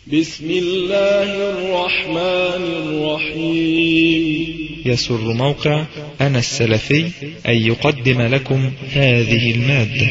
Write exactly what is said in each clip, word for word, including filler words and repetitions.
بسم الله الرحمن الرحيم. يسر موقع أنا السلفي أن يقدم لكم هذه المادة.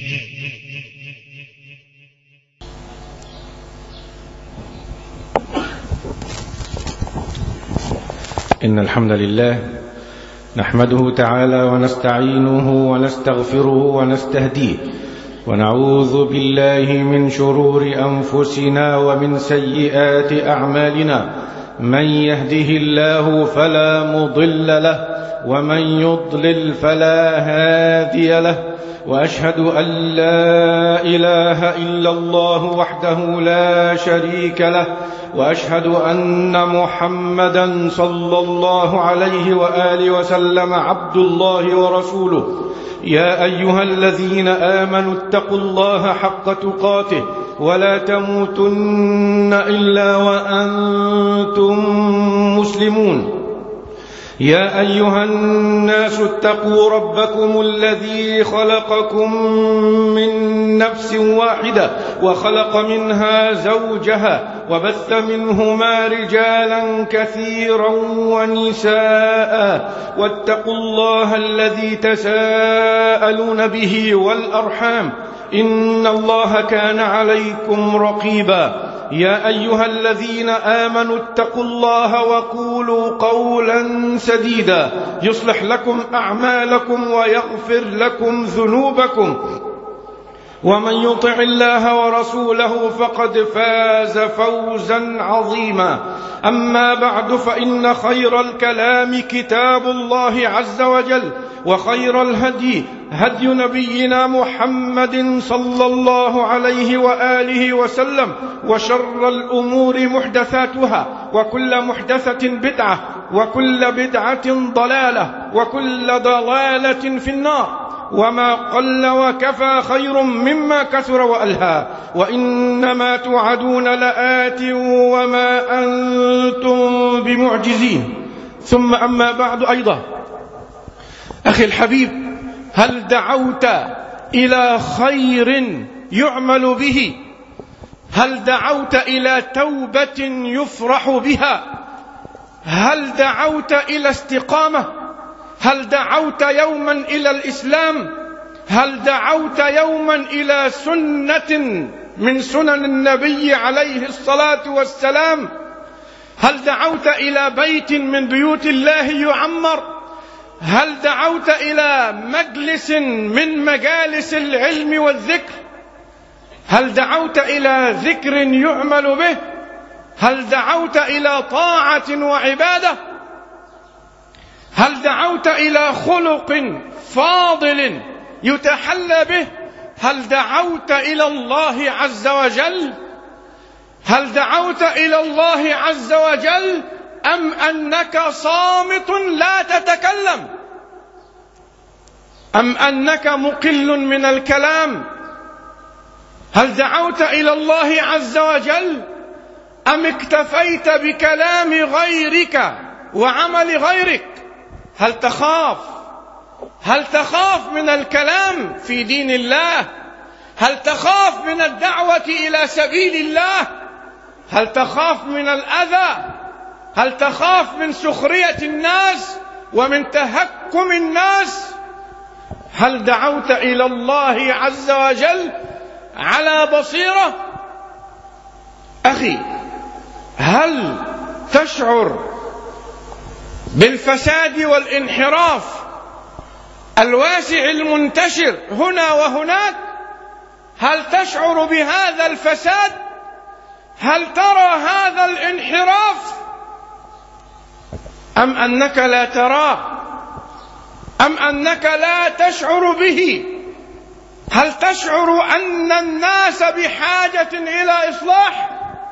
إن الحمد لله نحمده تعالى ونستعينه ونستغفره ونستهديه، ونعوذ بالله من شرور أنفسنا ومن سيئات أعمالنا. من يهده الله فلا مضل له، ومن يضلل فلا هادي له، وأشهد أن لا إله إلا الله وحده لا شريك له، وأشهد أن محمدا صلى الله عليه وآله وسلم عبد الله ورسوله. يا أيها الذين آمنوا اتقوا الله حق تقاته ولا تموتن إلا وأنتم مسلمون. يا أيها الناس اتقوا ربكم الذي خلقكم من نفس واحدة وخلق منها زوجها وبث منهما رجالا كثيرا ونساء، واتقوا الله الذي تساءلون به والأرحام إن الله كان عليكم رقيبا. يا أيها الذين آمنوا اتقوا الله وقولوا قولا سديدا يصلح لكم أعمالكم ويغفر لكم ذنوبكم، ومن يطع الله ورسوله فقد فاز فوزا عظيما. أما بعد، فإن خير الكلام كتاب الله عز وجل، وخير الهدي هدي نبينا محمد صلى الله عليه وآله وسلم، وشر الأمور محدثاتها، وكل محدثة بدعة، وكل بدعة ضلالة، وكل ضلالة في النار. وما قل وكفى خير مما كثر وألهى، وإنما توعدون لآت وما أنتم بمعجزين. ثم أما بعد، أيضا أخي الحبيب، هل دعوت إلى خير يعمل به؟ هل دعوت إلى توبة يفرح بها؟ هل دعوت إلى استقامة؟ هل دعوت يوما إلى الإسلام؟ هل دعوت يوما إلى سنة من سنن النبي عليه الصلاة والسلام؟ هل دعوت إلى بيت من بيوت الله يعمر؟ هل دعوت إلى مجلس من مجالس العلم والذكر؟ هل دعوت إلى ذكر يعمل به؟ هل دعوت إلى طاعة وعبادة؟ هل دعوت إلى خلق فاضل يتحلى به؟ هل دعوت إلى الله عز وجل؟ هل دعوت إلى الله عز وجل أم أنك صامت لا تتكلم؟ أم أنك مقل من الكلام؟ هل دعوت إلى الله عز وجل أم اكتفيت بكلام غيرك وعمل غيرك؟ هل تخاف؟ هل تخاف من الكلام في دين الله؟ هل تخاف من الدعوة إلى سبيل الله؟ هل تخاف من الأذى؟ هل تخاف من سخرية الناس ومن تهكم الناس؟ هل دعوت إلى الله عز وجل على بصيرة؟ أخي، هل تشعر بالفساد والانحراف الواسع المنتشر هنا وهناك؟ هل تشعر بهذا الفساد؟ هل ترى هذا الانحراف أم أنك لا تراه؟ أم أنك لا تشعر به؟ هل تشعر أن الناس بحاجة إلى إصلاح؟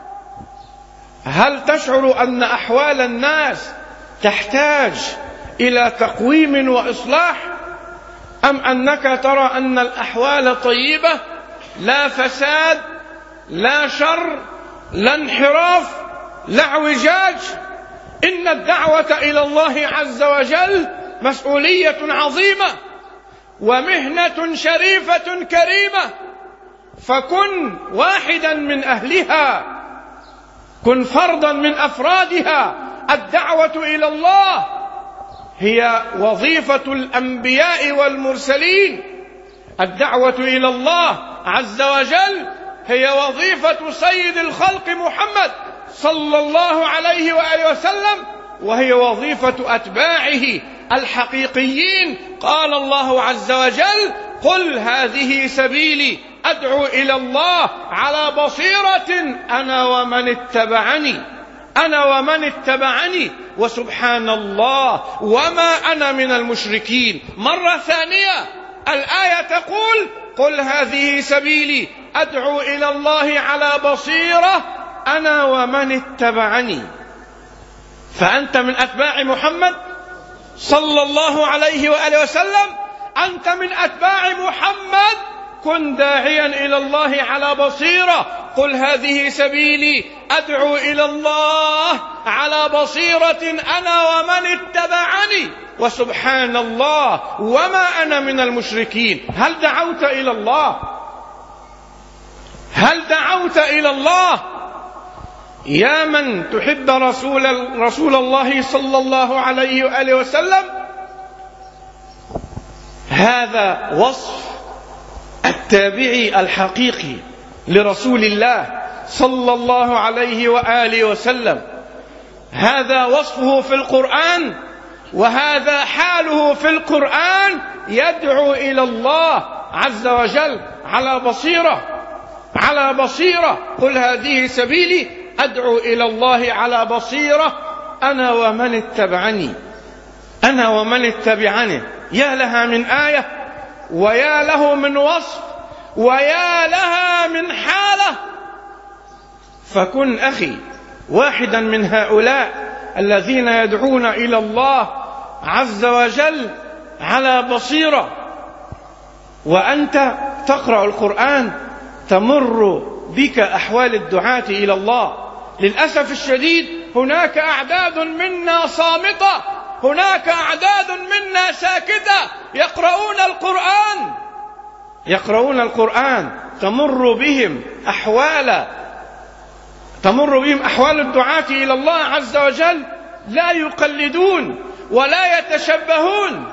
هل تشعر أن أحوال الناس تحتاج إلى تقويم وإصلاح؟ أم أنك ترى أن الأحوال طيبة، لا فساد، لا شر، لا انحراف، لا اعوجاج؟ إن الدعوة إلى الله عز وجل مسؤولية عظيمة ومهنة شريفة كريمة، فكن واحدا من أهلها، كن فردا من أفرادها. الدعوة إلى الله هي وظيفة الأنبياء والمرسلين، الدعوة إلى الله عز وجل هي وظيفة سيد الخلق محمد صلى الله عليه وآله وسلم، وهي وظيفة أتباعه الحقيقيين. قال الله عز وجل: قل هذه سبيلي أدعو إلى الله على بصيرة أنا ومن اتبعني أنا ومن اتبعني وسبحان الله وما أنا من المشركين. مرة ثانية الآية تقول: قل هذه سبيلي أدعو إلى الله على بصيرة أنا ومن اتبعني. فأنت من أتباع محمد صلى الله عليه وآله وسلم، أنت من أتباع محمد، كن داعيا إلى الله على بصيرة. قل هذه سبيلي أدعو إلى الله على بصيرة أنا ومن اتبعني وسبحان الله وما أنا من المشركين. هل دعوت إلى الله؟ هل دعوت إلى الله؟ يا من تحب رسول, رسول الله صلى الله عليه وآله وسلم، هذا وصف التابعي الحقيقي لرسول الله صلى الله عليه وآله وسلم. هذا وصفه في القرآن، وهذا حاله في القرآن، يدعو إلى الله عز وجل على بصيرة على بصيرة. قل هذه سبيلي أدعو إلى الله على بصيرة أنا ومن اتبعني أنا ومن اتبعني. يا لها من آية، ويا له من وصف، ويا لها من حالة. فكن أخي واحدا من هؤلاء الذين يدعون إلى الله عز وجل على بصيرة. وأنت تقرأ القرآن تمر بك أحوال الدعاة إلى الله. للأسف الشديد هناك أعداد منا صامتة، هناك أعداد منا ساكتة، يقرؤون القرآن يقرؤون القرآن تمر بهم أحوال تمر بهم أحوال الدعاة إلى الله عز وجل، لا يقلدون ولا يتشبهون.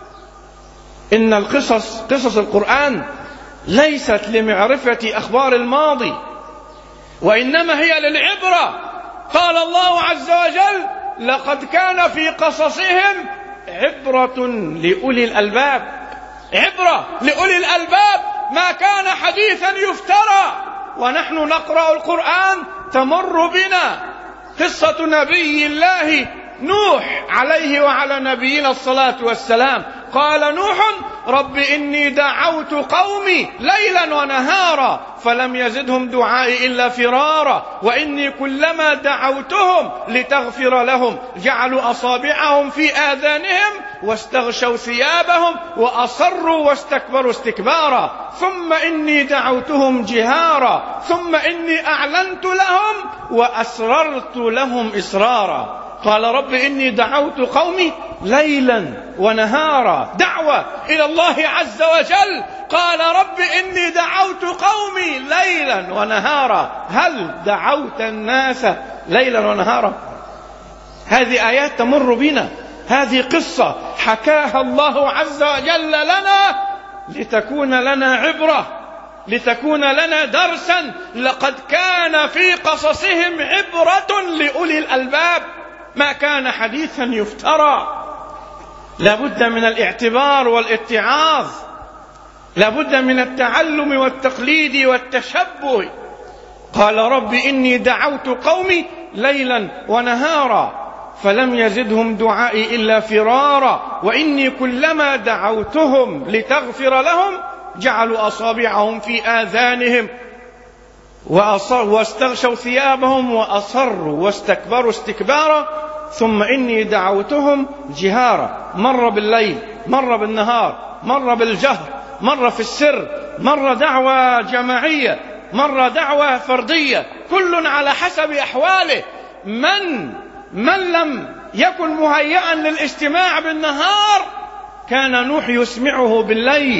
إن القصص قصص القرآن ليست لمعرفة أخبار الماضي، وإنما هي للعبرة. قال الله عز وجل: لقد كان في قصصهم عبرة لأولي الألباب. عبرة لأولي الألباب، ما كان حديثا يفترى. ونحن نقرأ القرآن تمر بنا قصة نبي الله نوح عليه وعلى نبينا الصلاة والسلام. قال نوح: رب إني دعوت قومي ليلا ونهارا فلم يزدهم دعائي إلا فرارا وإني كلما دعوتهم لتغفر لهم جعلوا أصابعهم في آذانهم واستغشوا ثيابهم وأصروا واستكبروا استكبارا ثم إني دعوتهم جهارا ثم إني أعلنت لهم وأسررت لهم إسرارا. قال رب إني دعوت قومي ليلا ونهارا، دعوة إلى الله عز وجل. قال رب إني دعوت قومي ليلا ونهارا. هل دعوت الناس ليلا ونهارا؟ هذه آيات تمر بنا، هذه قصة حكاها الله عز وجل لنا لتكون لنا عبرة، لتكون لنا درسا. لقد كان في قصصهم عبرة لأولي الألباب، ما كان حديثا يفترى. لابد من الاعتبار والاتعاظ، لابد من التعلم والتقليد والتشبه. قال رب إني دعوت قومي ليلا ونهارا فلم يزدهم دعائي إلا فرارا وإني كلما دعوتهم لتغفر لهم جعلوا أصابعهم في آذانهم واستغشوا ثيابهم وأصروا واستكبروا استكبارا ثم إني دعوتهم جهارا. مر بالليل، مر بالنهار، مر بالجهر، مر في السر، مر دعوة جماعية، مر دعوة فردية، كل على حسب أحواله. من من لم يكن مهيئا للاستماع بالنهار كان نوح يسمعه بالليل،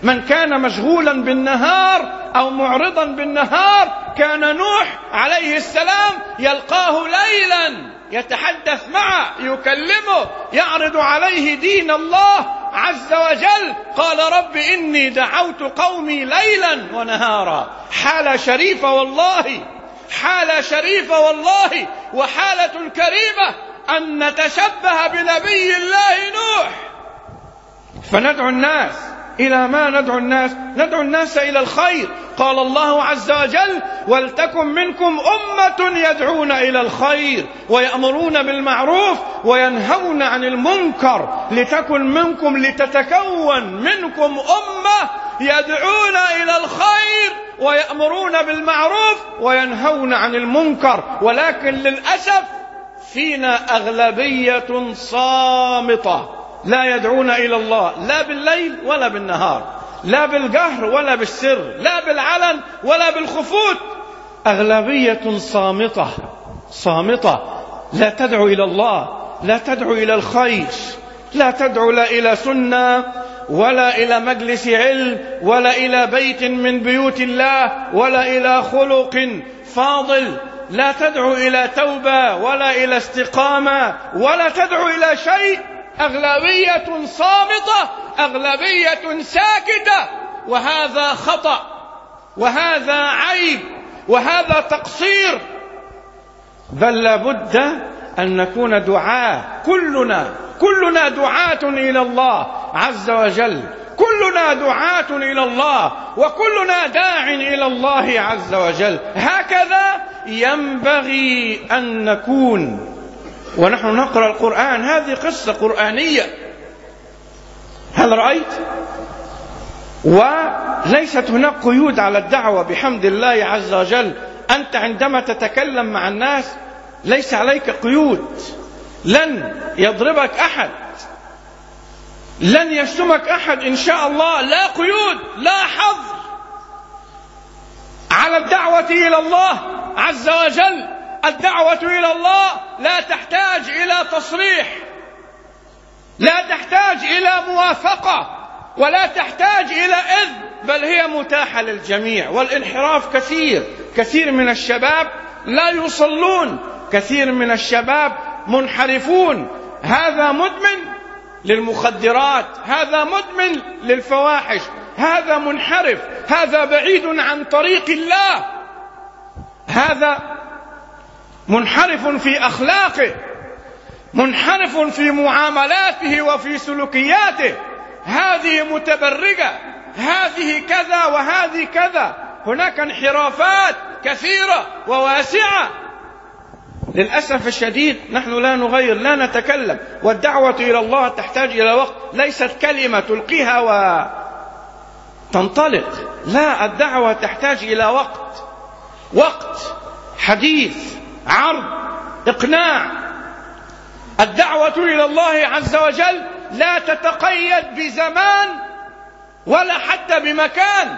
من كان مشغولا بالنهار أو معرضا بالنهار كان نوح عليه السلام يلقاه ليلا يتحدث معه يكلمه يعرض عليه دين الله عز وجل. قال رب إني دعوت قومي ليلا ونهارا. حالة شريفة والله، حالة شريفة والله، وحالة كريمة أن نتشبه بنبي الله نوح. فندعو الناس إلى ما ندعو الناس؟ ندعو الناس إلى الخير. قال الله عز وجل ولتكن منكم أمة يدعون إلى الخير ويأمرون بالمعروف وينهون عن المنكر لتكن منكم لتتكون منكم أمة يدعون إلى الخير ويأمرون بالمعروف وينهون عن المنكر. ولكن للأسف فينا أغلبية صامتة لا يدعون إلى الله لا بالليل ولا بالنهار، لا بالجهر ولا بالسر، لا بالعلن ولا بالخفوت. أغلبية صامتة صامتة لا تدعو إلى الله، لا تدعو إلى الخير، لا تدعو لا إلى سنة ولا إلى مجلس علم ولا إلى بيت من بيوت الله ولا إلى خلق فاضل، لا تدعو إلى توبة ولا إلى استقامة ولا تدعو إلى شيء. أغلبية صامتة، أغلبية ساكتة، وهذا خطأ وهذا عيب وهذا تقصير. بل لابد أن نكون دعاة، كلنا كلنا دعاة إلى الله عز وجل، كلنا دعاة إلى الله وكلنا داع إلى الله عز وجل. هكذا ينبغي أن نكون ونحن نقرأ القرآن. هذه قصة قرآنية، هل رأيت؟ وليست هناك قيود على الدعوة بحمد الله عز وجل. أنت عندما تتكلم مع الناس ليس عليك قيود، لن يضربك أحد، لن يشتمك أحد إن شاء الله، لا قيود لا حظر على الدعوة إلى الله عز وجل. الدعوة إلى الله لا تحتاج إلى تصريح، لا تحتاج إلى موافقة ولا تحتاج إلى إذن، بل هي متاحة للجميع. والانحراف كثير، كثير من الشباب لا يصلون، كثير من الشباب منحرفون. هذا مدمن للمخدرات، هذا مدمن للفواحش، هذا منحرف، هذا بعيد عن طريق الله، هذا منحرف في أخلاقه، منحرف في معاملاته وفي سلوكياته. هذه متبرجة، هذه كذا وهذه كذا. هناك انحرافات كثيرة وواسعة. للأسف الشديد نحن لا نغير، لا نتكلم. والدعوة إلى الله تحتاج إلى وقت، ليست كلمة تلقيها وتنطلق، لا، الدعوة تحتاج إلى وقت، وقت حديث، عرض، إقناع. الدعوة إلى الله عز وجل لا تتقيد بزمان ولا حتى بمكان.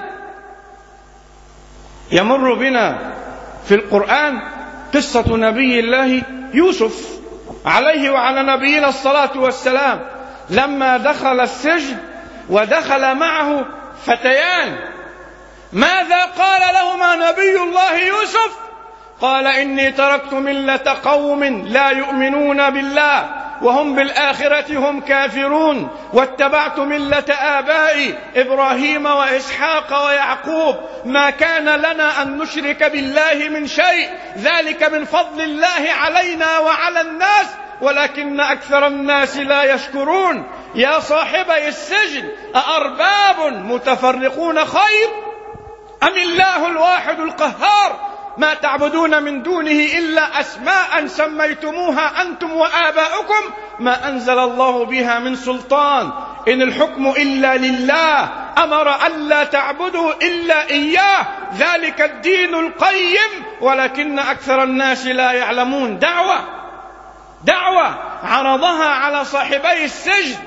يمر بنا في القرآن قصة نبي الله يوسف عليه وعلى نبينا الصلاة والسلام، لما دخل السجن ودخل معه فتيان. ماذا قال لهما نبي الله يوسف؟ قال إني تركت ملة قوم لا يؤمنون بالله وهم بالآخرة هم كافرون واتبعت ملة آبائي إبراهيم وإسحاق ويعقوب ما كان لنا أن نشرك بالله من شيء ذلك من فضل الله علينا وعلى الناس ولكن أكثر الناس لا يشكرون. يا صاحبي السجن أأرباب متفرقون خير أم الله الواحد القهار ما تعبدون من دونه إلا أسماء سميتموها أنتم وآباؤكم ما أنزل الله بها من سلطان إن الحكم إلا لله أمر ألا تعبدوا إلا إياه ذلك الدين القيم ولكن أكثر الناس لا يعلمون. دعوة دعوة عرضها على صاحبي السجن،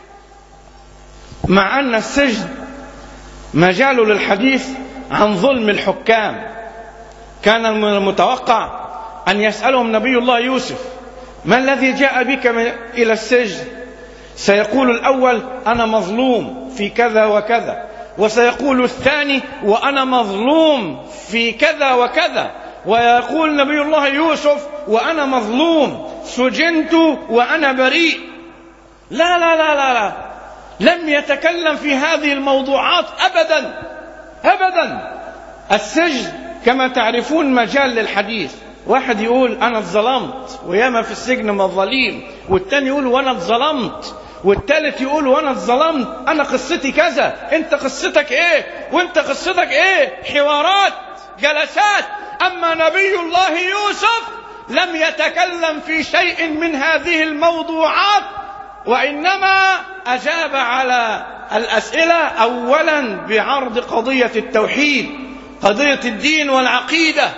مع أن السجن مجال للحديث عن ظلم الحكام. كان من المتوقع أن يسألهم نبي الله يوسف ما الذي جاء بك إلى السجن؟ سيقول الأول أنا مظلوم في كذا وكذا، وسيقول الثاني وأنا مظلوم في كذا وكذا، ويقول نبي الله يوسف وأنا مظلوم سجنت وأنا بريء. لا لا لا لا لا، لم يتكلم في هذه الموضوعات أبدا أبدا. السجن كما تعرفون مجال للحديث، واحد يقول أنا اتظلمت وياما في السجن مظاليم، والتاني يقول وأنا اتظلمت، والتالت يقول وأنا اتظلمت أنا قصتي كذا، أنت قصتك إيه وأنت قصتك إيه، حوارات جلسات. أما نبي الله يوسف لم يتكلم في شيء من هذه الموضوعات، وإنما أجاب على الأسئلة أولا بعرض قضية التوحيد، قضية الدين والعقيدة.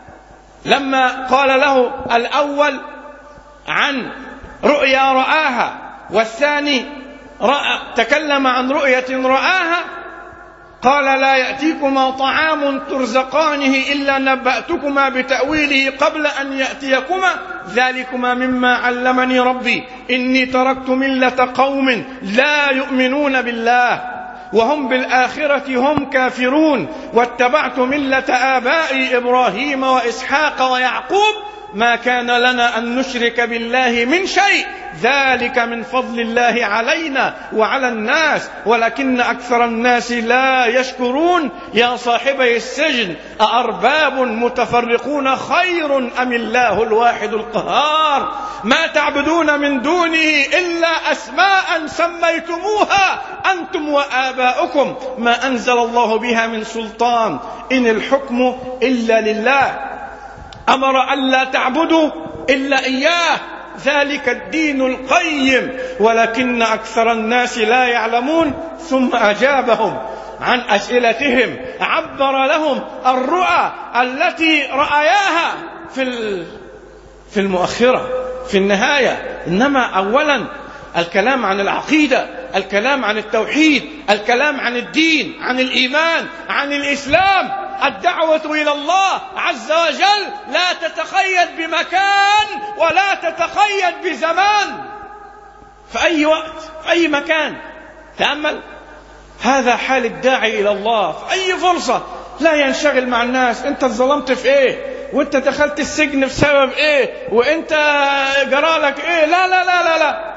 لما قال له الأول عن رؤيا رآها، والثاني رأى تكلم عن رؤية رآها، قال لا يأتيكما طعام ترزقانه إلا نبأتكما بتأويله قبل أن يأتيكما ذلكما مما علمني ربي إني تركت ملة قوم لا يؤمنون بالله وهم بالآخرة هم كافرون واتبعت ملة آبائي إبراهيم وإسحاق ويعقوب ما كان لنا أن نشرك بالله من شيء ذلك من فضل الله علينا وعلى الناس ولكن أكثر الناس لا يشكرون يا صاحبي السجن أأرباب متفرقون خير أم الله الواحد القهار ما تعبدون من دونه إلا أسماء سميتموها أنتم وآباؤكم ما أنزل الله بها من سلطان إن الحكم إلا لله أمر ألا تعبدوا إلا إياه ذلك الدين القيم ولكن أكثر الناس لا يعلمون. ثم أجابهم عن أسئلتهم، عبر لهم الرؤى التي رأياها في في المؤخرة في النهاية، إنما أولا الكلام عن العقيدة، الكلام عن التوحيد، الكلام عن الدين، عن الإيمان، عن الإسلام. الدعوة إلى الله عز وجل لا تتقيد بمكان ولا تتقيد بزمان، في أي وقت في أي مكان. تأمل هذا حال الداعي إلى الله في أي فرصة، لا ينشغل مع الناس أنت ظلمت في إيه وأنت دخلت السجن بسبب إيه وأنت جرالك إيه، لا لا لا لا لا.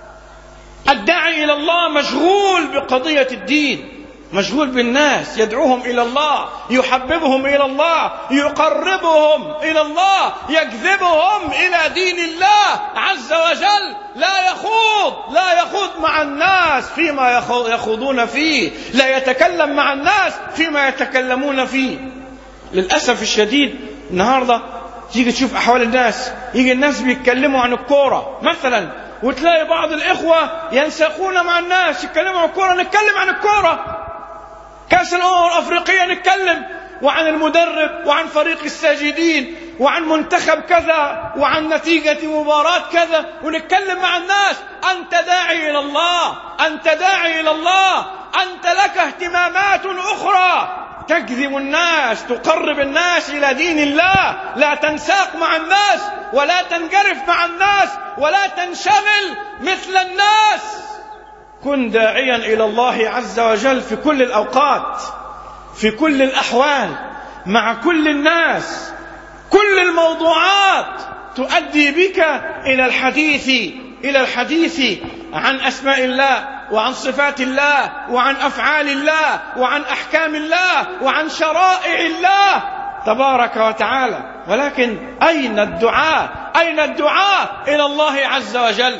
الداعي إلى الله مشغول بقضية الدين، مشغول بالناس، يدعوهم إلى الله، يحببهم إلى الله، يقربهم إلى الله، يجذبهم إلى دين الله عز وجل. لا يخوض لا يخوض مع الناس فيما يخوضون فيه، لا يتكلم مع الناس فيما يتكلمون فيه. للأسف الشديد النهاردة تيجي تشوف أحوال الناس، يجي الناس بيتكلموا عن الكورة مثلا، وتلاقي بعض الإخوة ينسقون مع الناس يتكلموا عن الكورة، نتكلم عن الكورة، كأس الأمم الأفريقية نتكلم، وعن المدرب وعن فريق الساجدين وعن منتخب كذا وعن نتيجة مباراة كذا، ونتكلم مع الناس. أنت داعي إلى الله، أنت داعي إلى الله، أنت لك اهتمامات أخرى تجذب الناس، تقرب الناس إلى دين الله. لا تنساق مع الناس ولا تنجرف مع الناس ولا تنشغل مثل الناس. كن داعيا إلى الله عز وجل في كل الأوقات، في كل الأحوال، مع كل الناس. كل الموضوعات تؤدي بك إلى الحديث إلى الحديث عن أسماء الله وعن صفات الله وعن أفعال الله وعن أحكام الله وعن شرائع الله تبارك وتعالى. ولكن أين الدعاء؟ أين الدعاء إلى الله عز وجل؟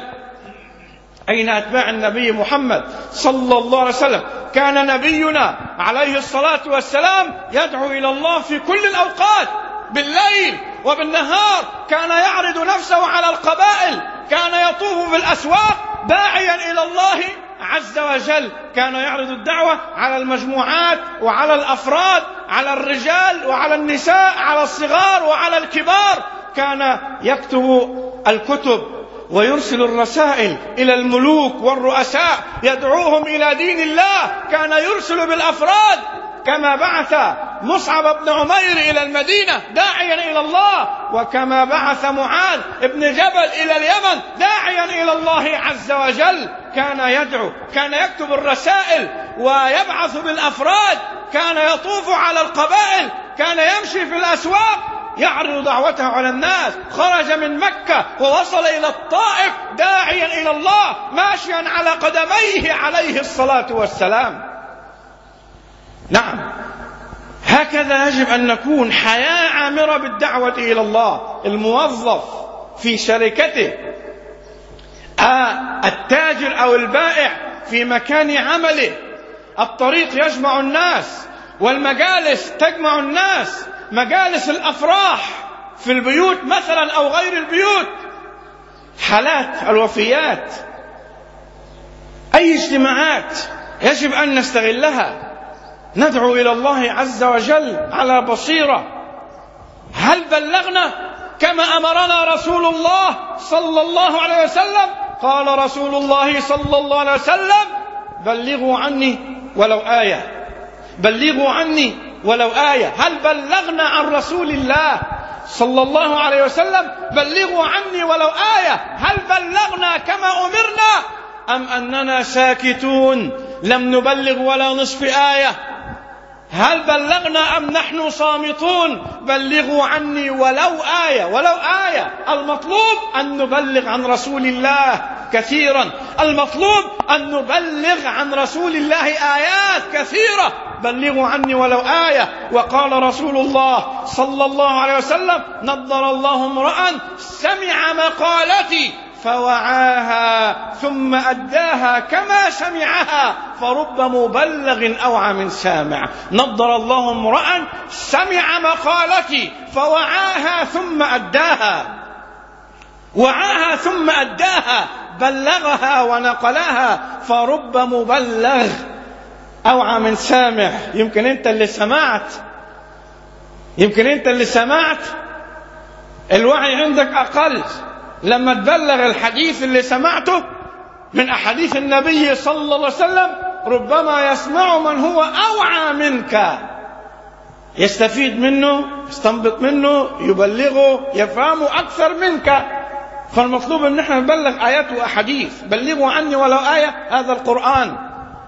أين أتباع النبي محمد صلى الله عليه وسلم؟ كان نبينا عليه الصلاة والسلام يدعو إلى الله في كل الأوقات، بالليل وبالنهار. كان يعرض نفسه على القبائل، كان يطوف في الأسواق داعيا إلى الله عز وجل. كان يعرض الدعوة على المجموعات وعلى الأفراد، على الرجال وعلى النساء، على الصغار وعلى الكبار. كان يكتب الكتب ويرسل الرسائل إلى الملوك والرؤساء يدعوهم إلى دين الله. كان يرسل بالأفراد، كما بعث مصعب بن عمير إلى المدينة داعيا إلى الله، وكما بعث معاذ بن جبل إلى اليمن داعيا إلى الله عز وجل. كان يدعو، كان يكتب الرسائل ويبعث بالأفراد، كان يطوف على القبائل، كان يمشي في الأسواق يعرض دعوته على الناس. خرج من مكة ووصل إلى الطائف داعيا إلى الله ماشيا على قدميه عليه الصلاة والسلام. نعم، هكذا يجب أن نكون، حياة عامرة بالدعوة إلى الله. الموظف في شركته، آه التاجر أو البائع في مكان عمله، الطريق يجمع الناس والمجالس تجمع الناس، مجالس الأفراح في البيوت مثلا أو غير البيوت، حالات الوفيات، أي اجتماعات يجب أن نستغلها، ندعو إلى الله عز وجل على بصيرة. هل بلغنا كما أمرنا رسول الله صلى الله عليه وسلم؟ قال رسول الله صلى الله عليه وسلم: بلغوا عني ولو آية، بلغوا عني ولو آية. هل بلغنا عن رسول الله صلى الله عليه وسلم؟ بلغوا عني ولو آية. هل بلغنا كما أمرنا أم أننا ساكتون لم نبلغ ولا نصف آية؟ هل بلغنا أم نحن صامتون؟ بلغوا عني ولو آية، ولو آية. المطلوب أن نبلغ عن رسول الله كثيرا، المطلوب أن نبلغ عن رسول الله آيات كثيرة. بلغوا عني ولو آية. وقال رسول الله صلى الله عليه وسلم: نضر الله امرأ سمع مقالتي فوعاها ثم أداها كما سمعها فرب مبلغ أوعى من سامع. نضر الله امرأ سمع مقالتي فوعاها ثم أداها، وعاها ثم أداها، بلغها ونقلها، فرب مبلغ أوعى من سامع. يمكن أنت اللي سمعت، يمكن أنت اللي سمعت الوعي عندك أقل، لما تبلغ الحديث اللي سمعته من أحاديث النبي صلى الله عليه وسلم ربما يسمع من هو أوعى منك، يستفيد منه، يستنبط منه، يبلغه، يفهمه أكثر منك. فالمطلوب أن نحن نبلغ آيات وأحاديث. بلغوا عني ولو آية، هذا القرآن.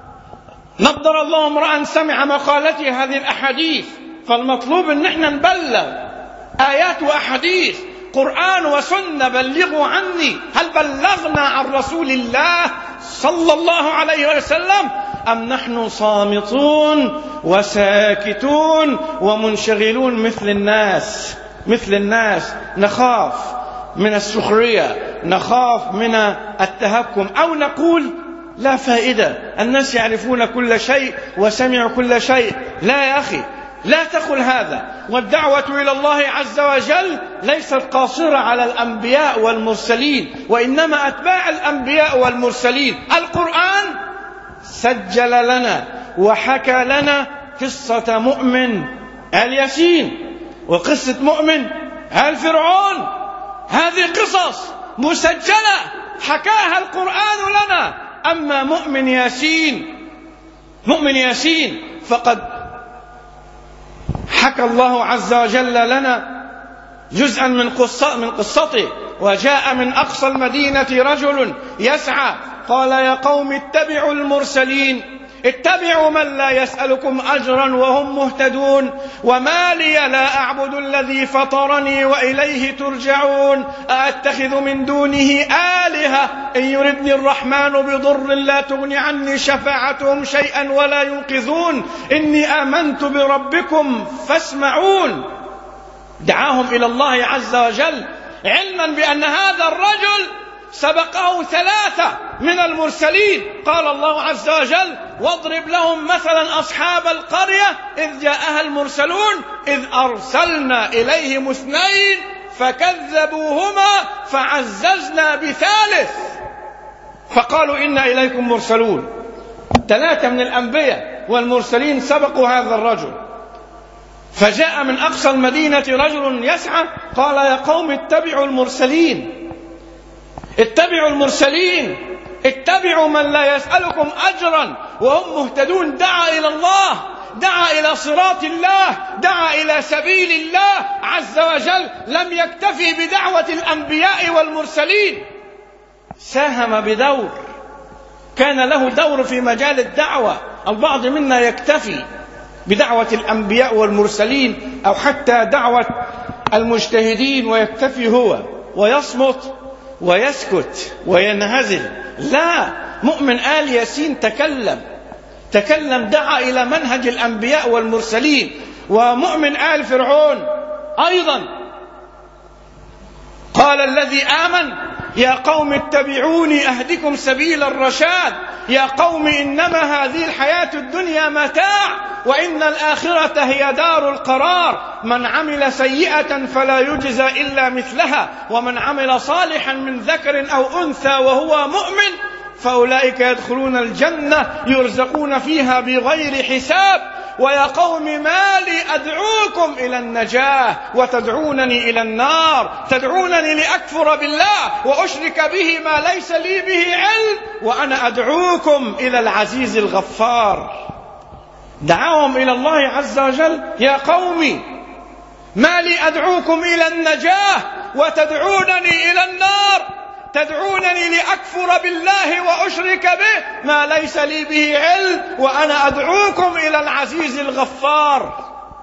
نضر الله امرأ سمع مقالتي، هذه الأحاديث. فالمطلوب أن نحن نبلغ آيات وأحاديث، قرآن وسنة. بلغوا عني. هل بلغنا عن رسول الله صلى الله عليه وسلم أم نحن صامتون وساكتون ومنشغلون مثل الناس؟ مثل الناس نخاف من السخرية، نخاف من التهكم، أو نقول لا فائدة، الناس يعرفون كل شيء وسمعوا كل شيء. لا يا أخي، لا تقل هذا. والدعوة إلى الله عز وجل ليست قاصرة على الأنبياء والمرسلين، وإنما أتباع الأنبياء والمرسلين. القرآن سجل لنا وحكى لنا قصة مؤمن آل ياسين وقصة مؤمن آل فرعون. هذه قصص مسجلة حكاها القرآن لنا. أما مؤمن ياسين، مؤمن ياسين فقد حكى الله عز وجل لنا جزءا من قصة من قصته. وجاء من أقصى المدينة رجل يسعى قال: يا قوم اتبعوا المرسلين، اتبعوا من لا يسألكم أجرا وهم مهتدون، وما لي لا أعبد الذي فطرني وإليه ترجعون، أأتخذ من دونه آلهة إن يردني الرحمن بضر لا تغني عني شفاعتهم شيئا ولا ينقذون، إني آمنت بربكم فاسمعون. دعاهم إلى الله عز وجل علما بأن هذا الرجل سبقه ثلاثة من المرسلين. قال الله عز وجل: واضرب لهم مثلا أصحاب القرية إذ جاءها المرسلون إذ أرسلنا إليهم اثنين فكذبوهما فعززنا بثالث فقالوا إنا إليكم مرسلون. ثلاثة من الأنبياء والمرسلين سبقوا هذا الرجل. فجاء من أقصى المدينة رجل يسعى قال: يا قوم اتبعوا المرسلين، اتبعوا المرسلين، اتبعوا من لا يسألكم أجرا وهم مهتدون. دعا إلى الله، دعا إلى صراط الله، دعا إلى سبيل الله عز وجل. لم يكتفي بدعوة الأنبياء والمرسلين، ساهم بدور، كان له دور في مجال الدعوة. البعض منا يكتفي بدعوة الأنبياء والمرسلين أو حتى دعوة المجتهدين ويكتفي هو ويصمت ويسكت وينهزل. لا، مؤمن آل ياسين تكلم تكلم دعا إلى منهج الأنبياء والمرسلين. ومؤمن آل فرعون أيضا قال الذي آمن يا قوم اتبعوني أهدكم سبيل الرشاد، يا قوم إنما هذه الحياة الدنيا متاع وإن الآخرة هي دار القرار، من عمل سيئة فلا يجزى إلا مثلها ومن عمل صالحا من ذكر أو أنثى وهو مؤمن فأولئك يدخلون الجنة يرزقون فيها بغير حساب. ويا قوم ما لي أدعوكم إلى النجاة وتدعونني إلى النار، تدعونني لأكفر بالله وأشرك به ما ليس لي به علم وأنا أدعوكم إلى العزيز الغفار. دعاهم إلى الله عز وجل يا قوم ما لي أدعوكم إلى النجاة وتدعونني إلى النار، تدعونني لأكفر بالله وأشرك به ما ليس لي به علم وأنا أدعوكم إلى العزيز الغفار.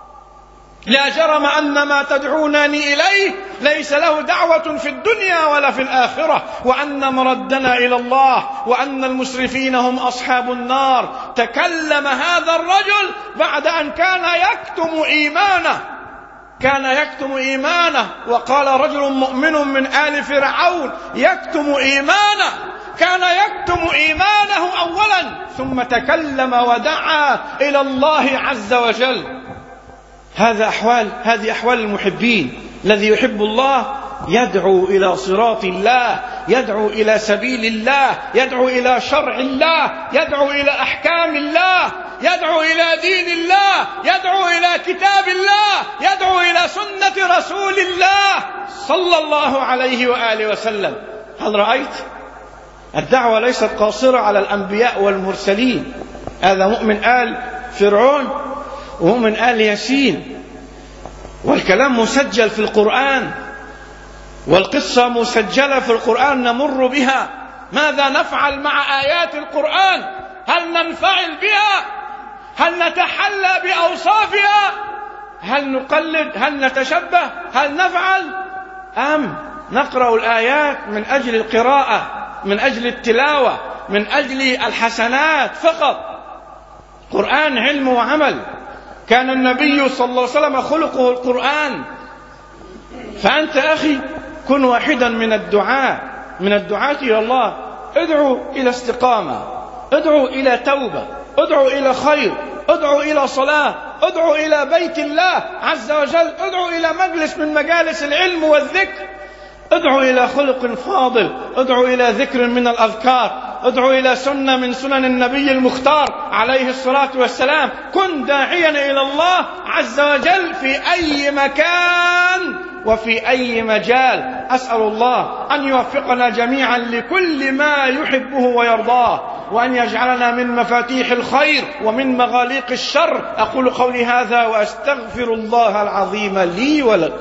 لا جرم أن ما تدعونني إليه ليس له دعوة في الدنيا ولا في الآخرة، وأن مردنا إلى الله وأن المسرفين هم أصحاب النار. تكلم هذا الرجل بعد أن كان يكتم إيمانه كان يكتم إيمانه وقال رجل مؤمن من آل فرعون يكتم إيمانه، كان يكتم إيمانه أولا ثم تكلم ودعا إلى الله عز وجل. هذا أحوال هذه أحوال المحبين. الذي يحب الله يدعو إلى صراط الله، يدعو إلى سبيل الله، يدعو إلى شرع الله، يدعو إلى أحكام الله، يدعو إلى دين الله، يدعو إلى كتاب الله، يدعو إلى سنة رسول الله صلى الله عليه وآله وسلم. هل رأيت؟ الدعوة ليست قاصرة على الأنبياء والمرسلين. هذا مؤمن آل فرعون ومؤمن آل ياسين، والكلام مسجل في القرآن والقصة مسجلة في القرآن نمر بها. ماذا نفعل مع آيات القرآن؟ هل ننفعل بها؟ هل نتحلى بأوصافها؟ هل نقلد؟ هل نتشبه؟ هل نفعل؟ أم نقرأ الآيات من أجل القراءة، من أجل التلاوة، من أجل الحسنات فقط؟ قرآن علم وعمل. كان النبي صلى الله عليه وسلم خلقه القرآن. فأنت أخي كن واحدا من الدعاء من الدعاة إلى الله. ادعو إلى استقامة، ادعو إلى توبة، ادعو إلى خير، ادعو إلى صلاة، ادعو إلى بيت الله عز وجل، ادعو إلى مجلس من مجالس العلم والذكر، ادعو إلى خلق فاضل، ادعو إلى ذكر من الأذكار، ادعو إلى سنة من سنن النبي المختار عليه الصلاة والسلام. كن داعيا إلى الله عز وجل في أي مكان وفي أي مجال. أسأل الله أن يوفقنا جميعا لكل ما يحبه ويرضاه، وأن يجعلنا من مفاتيح الخير ومن مغاليق الشر. أقول قولي هذا وأستغفر الله العظيم لي ولكم.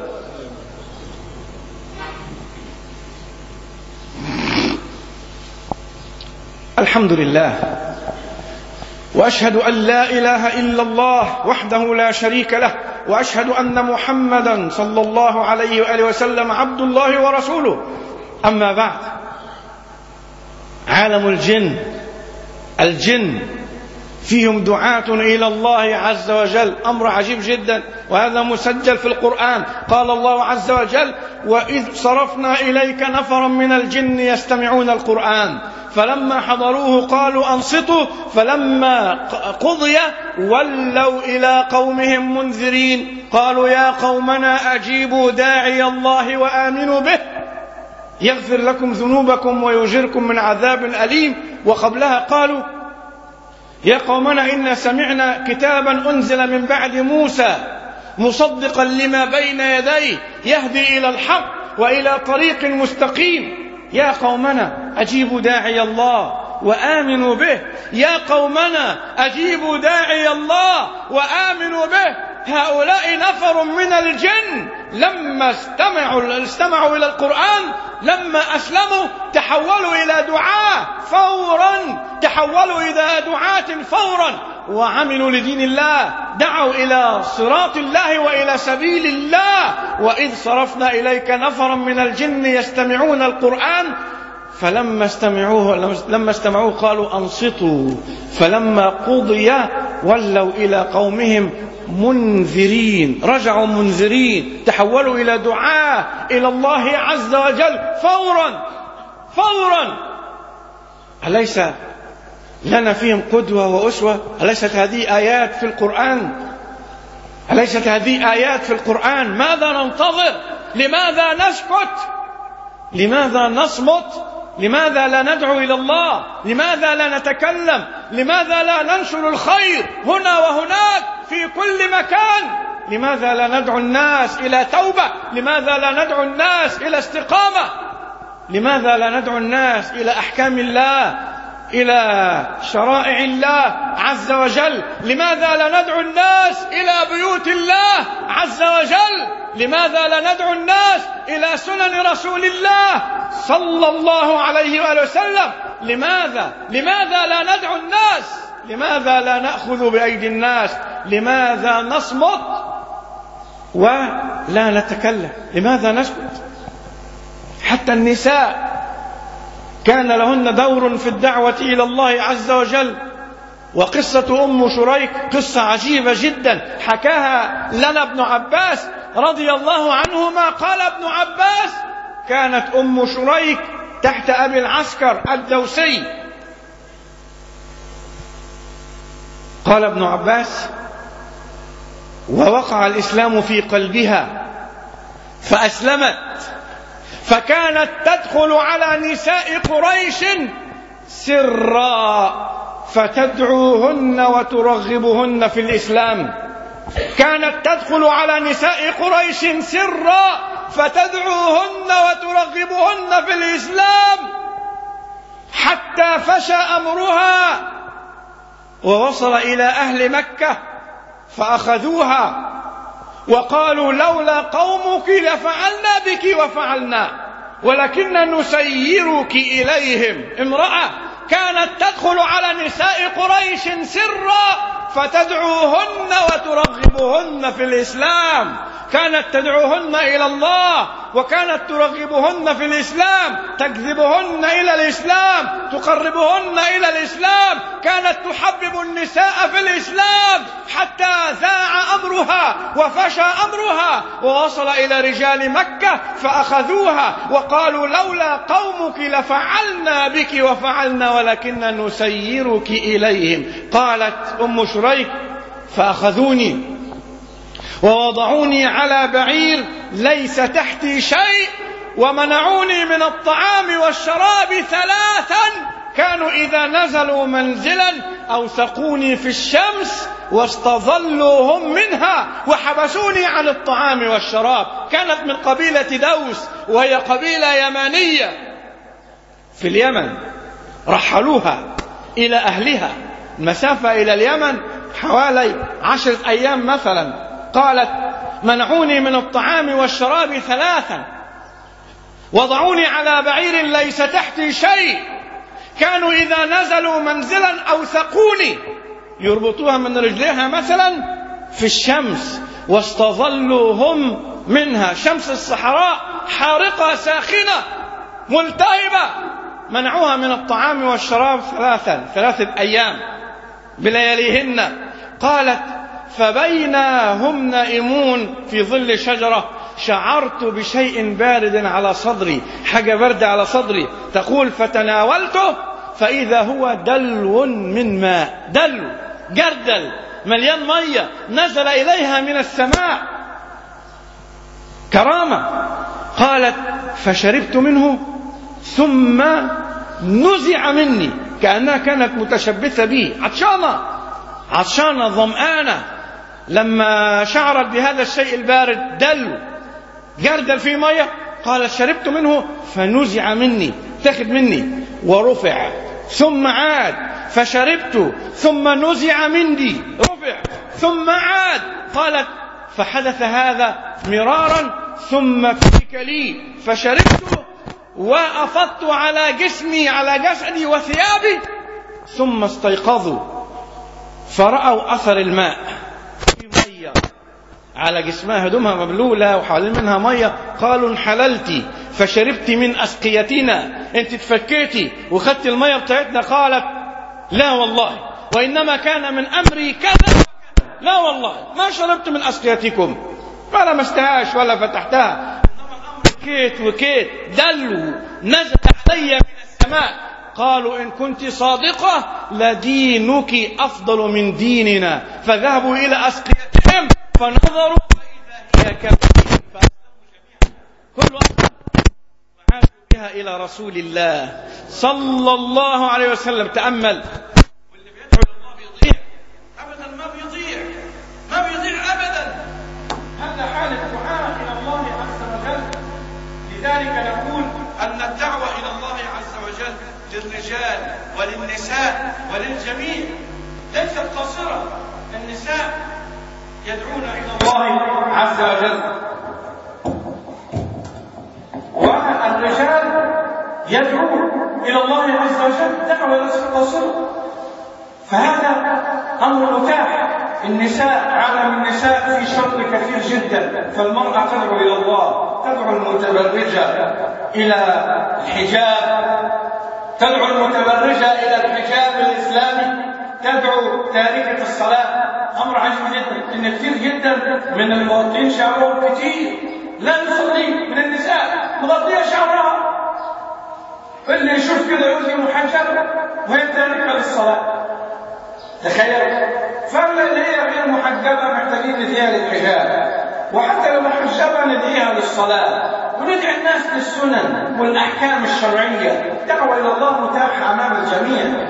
الحمد لله، وأشهد أن لا إله إلا الله وحده لا شريك له، وأشهد أن محمدا صلى الله عليه وآله وسلم عبد الله ورسوله. أما بعد، عالم الجن الجن فيهم دعاة إلى الله عز وجل، أمر عجيب جدا، وهذا مسجل في القرآن. قال الله عز وجل: وإذ صرفنا إليك نفرا من الجن يستمعون القرآن فلما حضروه قالوا أنصتوا فلما قضي ولوا إلى قومهم منذرين قالوا يا قومنا أجيبوا داعي الله وآمنوا به يغفر لكم ذنوبكم ويجركم من عذاب أليم. وقبلها قالوا يا قومنا إنا سمعنا كتابا أنزل من بعد موسى مصدقا لما بين يديه يهدي إلى الحق وإلى طريق مستقيم. يا قومنا أجيبوا داعي الله وآمنوا به، يا قومنا أجيبوا داعي الله وآمنوا به. هؤلاء نفر من الجن لما استمعوا, استمعوا إلى القرآن، لما أسلموا تحولوا إلى دعاة فورا، تحولوا إلى دعاة فورا وعملوا لدين الله، دعوا إلى صراط الله وإلى سبيل الله. وإذ صرفنا إليك نفرا من الجن يستمعون القرآن فلما استمعوه لما استمعوه قالوا أنصتوا فلما قضي ولوا إلى قومهم منذرين، رجعوا منذرين، تحولوا إلى دعاة إلى الله عز وجل فورا فورا. أليس لنا فيهم قدوة وأسوة؟ أليست هذه آيات في القرآن؟ أليست هذه آيات في القرآن؟ ماذا ننتظر؟ لماذا نسكت؟ لماذا نصمت؟ لماذا لا ندعو إلى الله؟ لماذا لا نتكلم؟ لماذا لا ننشر الخير هنا وهناك في كل مكان؟ لماذا لا ندعو الناس إلى توبة؟ لماذا لا ندعو الناس إلى استقامة؟ لماذا لا ندعو الناس إلى أحكام الله، إلى شرائع الله عز وجل؟ لماذا لا ندعو الناس إلى بيوت الله عز وجل؟ لماذا لا ندعو الناس إلى سنن رسول الله صلى الله عليه وآله وسلم؟ لماذا؟ لماذا لا ندعو الناس؟ لماذا لا نأخذ بأيدي الناس؟ لماذا نصمت ولا نتكلم؟ لماذا نسكت؟ حتى النساء كان لهن دور في الدعوة إلى الله عز وجل. وقصة أم شريك قصة عجيبة جدا حكاها لنا ابن عباس رضي الله عنهما. قال ابن عباس: كانت أم شريك تحت أبي العسكر الدوسي. قال ابن عباس: ووقع الإسلام في قلبها فأسلمت، فكانت تدخل على نساء قريش سرا فتدعوهن وترغبهن في الإسلام. كانت تدخل على نساء قريش سرا فتدعوهن وترغبهن في الإسلام حتى فشى أمرها ووصل إلى أهل مكة فأخذوها وقالوا: لولا قومك لفعلنا بك وفعلنا، ولكن نسيرك إليهم. امرأة كانت تدخل على نساء قريش سرا فتدعوهن وترغبهن في الإسلام، كانت تدعوهن إلى الله وكانت ترغبهن في الإسلام، تجذبهن إلى الإسلام، تقربهن إلى الإسلام، كانت تحبب النساء في الإسلام حتى ذاع أمرها وفشى أمرها ووصل إلى رجال مكة فأخذوها وقالوا: لولا قومك لفعلنا بك وفعلنا ولكن نسيرك إليهم. قالت أم شريك: فأخذوني ووضعوني على بعير ليس تحتي شيء ومنعوني من الطعام والشراب ثلاثا، كانوا إذا نزلوا منزلا أوثقوني في الشمس واستظلوا هم منها وحبسوني عن الطعام والشراب. كانت من قبيلة دوس وهي قبيلة يمانية في اليمن، رحلوها إلى أهلها، المسافة إلى اليمن حوالي عشرة أيام مثلا. قالت: منعوني من الطعام والشراب ثلاثا، وضعوني على بعير ليس تحتي شيء، كانوا إذا نزلوا منزلا أوثقوني، يربطوها من رجليها مثلا في الشمس واستظلوا هم منها، شمس الصحراء حارقة ساخنة ملتهبة، منعوها من الطعام والشراب ثلاثا ثلاثة أيام بلياليهن. قالت: فبينا هم نائمون في ظل شجرة شعرت بشيء بارد على صدري، حاجة باردة على صدري. تقول: فتناولته فإذا هو دلو من ماء، دلو جردل مليان مية نزل إليها من السماء، كرامة. قالت: فشربت منه ثم نزع مني، كأنها كانت متشبثة به، عطشانة عطشانة ظمآنة، لما شعرت بهذا الشيء البارد دلو جردل في مية، قالت: شربت منه فنزع مني، تاخد مني ورفع، ثم عاد فشربت ثم نزع مني، رفع ثم عاد. قالت: فحدث هذا مرارا ثم ترك لي فشربت وأفضت على جسمي على جسدي وثيابي، ثم استيقظوا فرأوا أثر الماء في مية على جسمها، هدومها مبلولة وحوالين منها مية. قالوا انحللتي فشربت من أسقيتنا، انت تفكيتي وخدت المية بتاعتنا. قالت لا والله، وإنما كان من أمري كذا، لا والله ما شربت من أسقيتكم ولا مستهاش ولا فتحتها، إنما الأمر كيت وكيت دلو نزل علي من السماء. قالوا إن كنت صادقة لدينك أفضل من ديننا. فذهبوا إلى أسقيتهم فنظروا فإذا هي كبير، فأسلموا جميعا كل واحد وعادوا بها إلى رسول الله صلى الله عليه وسلم. تأمل، واللي بيدعو لله بيضيع أبدا، ما بيضيع ما بيضيع أبدا. هذا حال الدعاء إلى الله عز وجل. لذلك نقول أن الدعوة إلى الله عز وجل للرجال وللنساء وللجميع ليست قصيرة. النساء يدعون إلى الله عز وجل والرجال يدعون إلى الله عز وجل دعوة ليست قصيرة. فهذا أمر متاح. النساء عالم النساء في شر كثير جدا. فالمرأة تدعو إلى الله، تدعو المتبرجة إلى الحجاب، تدعو المتبرجة إلى الحجاب الإسلامي، تدعو تاركة الصلاة. أمر عجيب جدا إن كثير جدا من المواطنين شعرهم كثير لا يصلي من النساء مغطية شعرها، اللي يشوف كذا يقول لي محجبة وهي تاركة للصلاة. تخيل، فلا اللي هي غير محجبة محتاجين نديها للحجاب، وحتى لو محجبة نديها للصلاة، وندعي الناس للسنن والأحكام الشرعية. دعوة إلى الله متاحة أمام الجميع.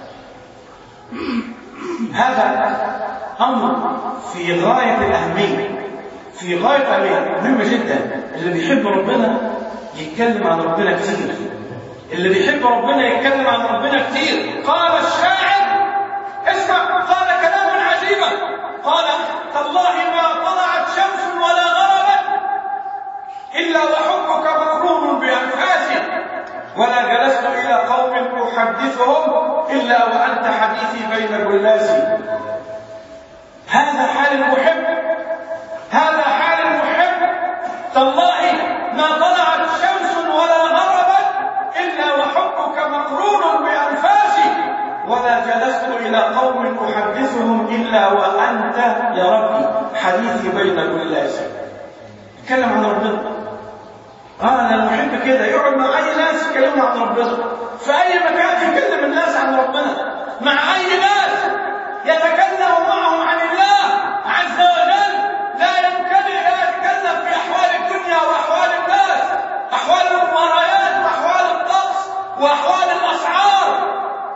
هذا أمر في غاية الأهمية، في غاية الأهمية، مهمة جدا. اللي بيحب ربنا يتكلم عن ربنا كثير، اللي بيحب ربنا يتكلم عن ربنا كثير. قال الشاعر، اسمع، قال كلاما عجيبا، قال تالله ما طلعت شمس ولا غربت إلا وحبك مقرون بأنفاسي، ولا جلست إلى قوم أحدثهم إلا وأنت حديثي بين جلاسي. هذا حال المحب، هذا حال المحب. تالله ما طلعت شمس ولا غربت إلا وحبك مقرون بأنفاسي، ولا جلست إلى قوم أحدثهم إلا وأنت يا ربي حديثي بين جلاسي. تكلم عن ربنا. آه المحب كده يقعد مع أي ناس يتكلموا عن ربنا، في أي مكان يكلم الناس عن ربنا، مع أي ناس يتكلم معهم عن الله عز وجل. لا يمكن لا يتكلم في أحوال الدنيا وأحوال الناس، أحوال المباريات وأحوال الطقس وأحوال الأسعار.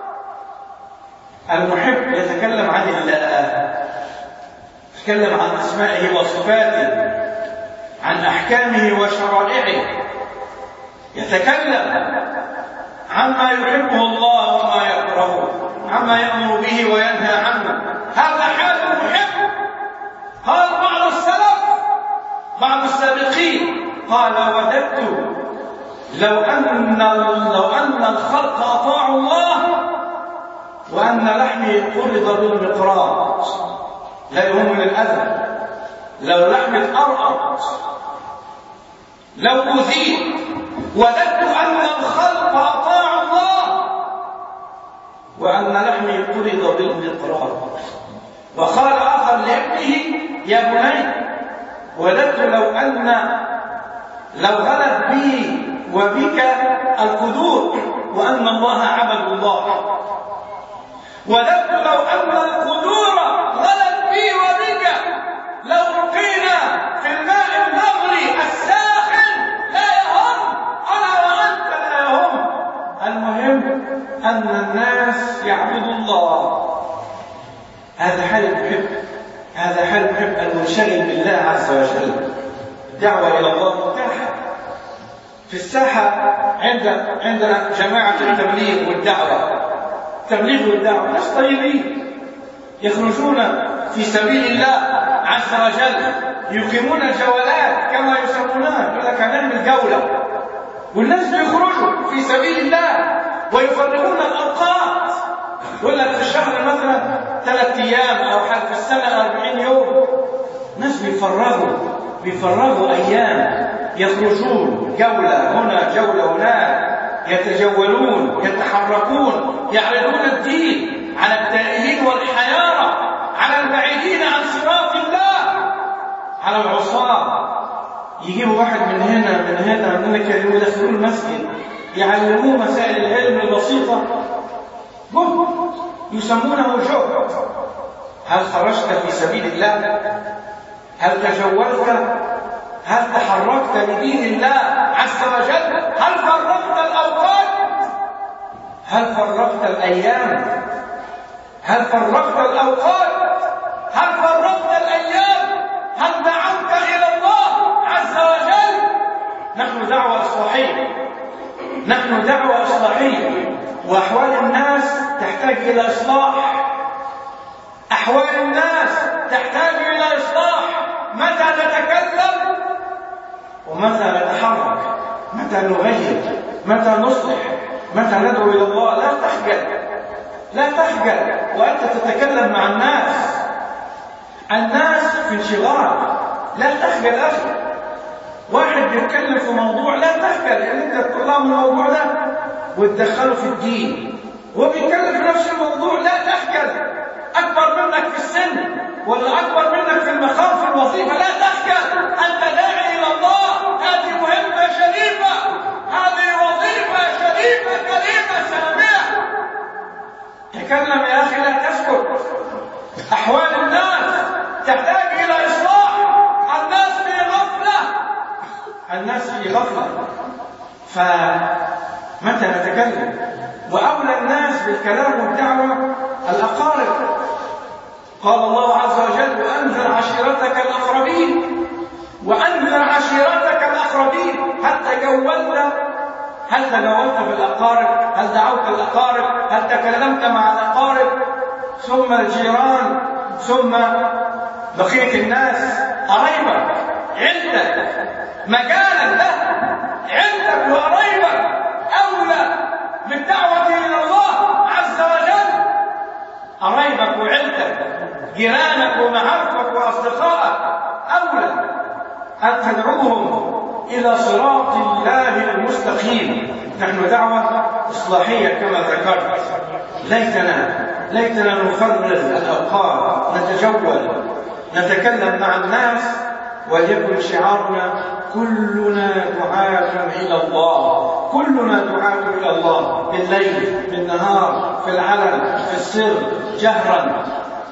المحب يتكلم عن الله، يتكلم عن أسمائه وصفاته، عن أحكامه وشرائعه، يتكلم عما يحبه الله وما يكرهه، عما يأمر به وينهى عنه. هذا حال المحب. قال بعض السلف، بعض السابقين، قال وددت لو أن لو أن الخلق أطاعوا الله وأن لحمي قرض بالمقراض لا يهمني الأذى، لو لحمي اتقرقط، لو أذيت. وددت أن الخلق أطاعوا الله وأن لحمي قرض بالمقراض. وقال آخر لابنه يا بني وددت لو أن لو غلت بي وبك القدور وأن الله عبد الله. وددت لو أن القدور غلت بي وبك لو رقينا في الماء المغلي الساخن لا يهم، أنا وأنت لا يهم. المهم أن الناس يعبدوا الله. هذا حال المحب، هذا حال المحب المنشغل بالله عز وجل. دعوة إلى الله متاحة في الساحة. عند عندنا جماعة التبليغ والدعوة، التبليغ والدعوة ناس طيبين يخرجون في سبيل الله عز وجل، يقيمون الجولات كما يسمونها، يقول لك هنعمل جولة، والناس بيخرجوا في سبيل الله ويفرغون الأوقات. يقول لك في الشهر مثلا ثلاث أيام أو حتى في السنة أربعين يوم، ناس بيفرغوا بيفرغوا أيام، يخرجون جولة هنا جولة هناك، يتجولون يتحركون، يعرضون الدين على التائهين والحيارى، على البعيدين عن صراط الله، على العصاة. يجيبوا واحد من هنا من هنا من هنا كانوا يدخلوا المسجد، يعلموه مسائل العلم البسيطة، جهد يسمونه جهد. هل خرجت في سبيل الله؟ هل تجولت؟ هل تحركت لدين الله عز وجل؟ هل فرغت الأوقات؟ هل فرغت الأيام؟ هل فرغت الأوقات؟ هل فرغت الأيام؟ هل دعوت إلى الله عز وجل؟ نحن دعوة إصلاحية، نحن دعوة إصلاحية، وأحوال الناس تحتاج إلى إصلاح. أحوال الناس تحتاج إلى إصلاح. متى نتكلم ومتى نتحرك، متى نغير، متى نصلح، متى ندعو إلى الله. لا تخجل، لا تخجل وأنت تتكلم مع الناس. الناس في انشغال، لا تخجل أخي. واحد بيتكلم في موضوع، لا تخجل ان انت تطلع من الموضوع ده وتدخله في الدين. وبيتكلم في نفس الموضوع، لا تخجل. اكبر منك في السن ولا اكبر منك في المقام في الوظيفه، لا تخجل. انت داعي الى الله، هذه مهمه شريفه، هذه وظيفه شريفه كريمه ساميه. تكلم يا اخي، لا تسكت. احوال الناس تحتاج الى اصلاح. الناس في غفله، الناس في غفله. فمتى نتكلم؟ واولى الناس بالكلام والدعوه الاقارب. قال الله عز وجل: وانذر عشيرتك الاقربين. وانذر عشيرتك الاقربين. هل تجولت؟ هل تجولت بالاقارب؟ هل دعوت الاقارب؟ هل تكلمت مع الاقارب؟ ثم الجيران، ثم بقيه الناس، قرايبك، عندك مجالا له، عندك وقرايبك اولى بالدعوه الى الله عز وجل. قرايبك وعيلتك، جيرانك ومعارفك واصدقائك اولى ان تدعوهم الى صراط الله المستقيم. نحن دعوه اصلاحيه كما ذكرت. ليتنا ليتنا نفرغ الاوقات، نتجول، نتكلم مع الناس، وليكن شعارنا: كلنا دعاة إلى الله. كلنا دعاة إلى الله، بالليل، بالنهار، في العلن، في السر، جهرا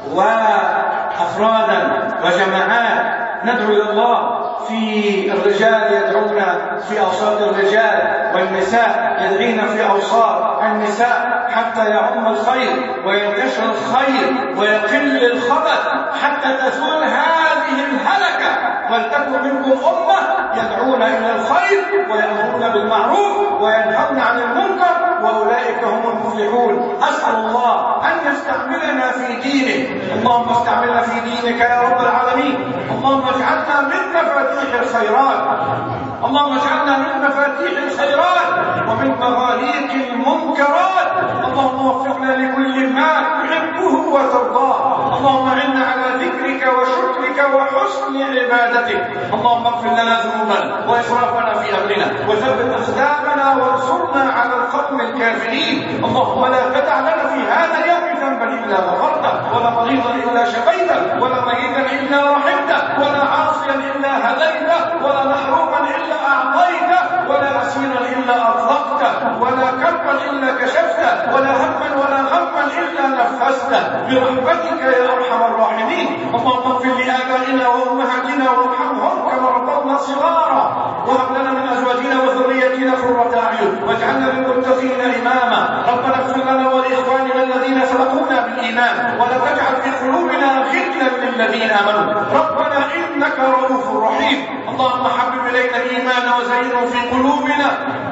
وأفرادا وجماعات. ندعو إلى الله. في الرجال يدعون في أوساط الرجال، والنساء يدعين في أوساط النساء، حتى يعم الخير وينتشر الخير ويقل الخبث، حتى تزول هذه الهلكة. ولتكن منكم أمة يدعون إلى الخير ويأمرون بالمعروف وينهون عن المنكر، وأولئك هم المفلحون. أسأل الله أن يستعملنا في دينه. اللهم استعملنا في دينك يا رب العالمين. اللهم اجعلنا من مفاتيح الخيرات، اللهم اجعلنا من مفاتيح الخيرات ومن مغاليق المنكرات. اللهم وفقنا لكل ما تحبه وترضاه. اللهم اعنا على ذكرك وشكرك وحسن عبادتك. اللهم اغفر لنا ذنوبنا واسرافنا في امرنا، وثبت اقدامنا وانصرنا على القوم الكافرين. اللهم لا تدع لنا في هذا اليوم ذنبا الا غفرته، ولا مريضا الا شفيته، ولا ميتا الا رحمته، ولا عاصيا الا هديته، ولا محروما الا اعطيته، ولا اسيرا الا اطلقته، ولا كربا الا كشفته، ولا هما ولا غما الا نفسته، برحمتك يا ارحم الراحمين. اللهم اغفر لابائنا وامهاتنا وارحمهم كما ربونا صغارا، وهب لنا من ازواجنا وذريتنا قرة اعين، واجعلنا للمتقين اماما. ربنا اغفر لنا ولاخواننا الذين سبقونا بالايمان، ولا تجعل في قلوبنا غلا للذين امنوا. ربنا انك رؤوف رحيم. اللهم حبب الينا الايمان وزينه في قلوبنا،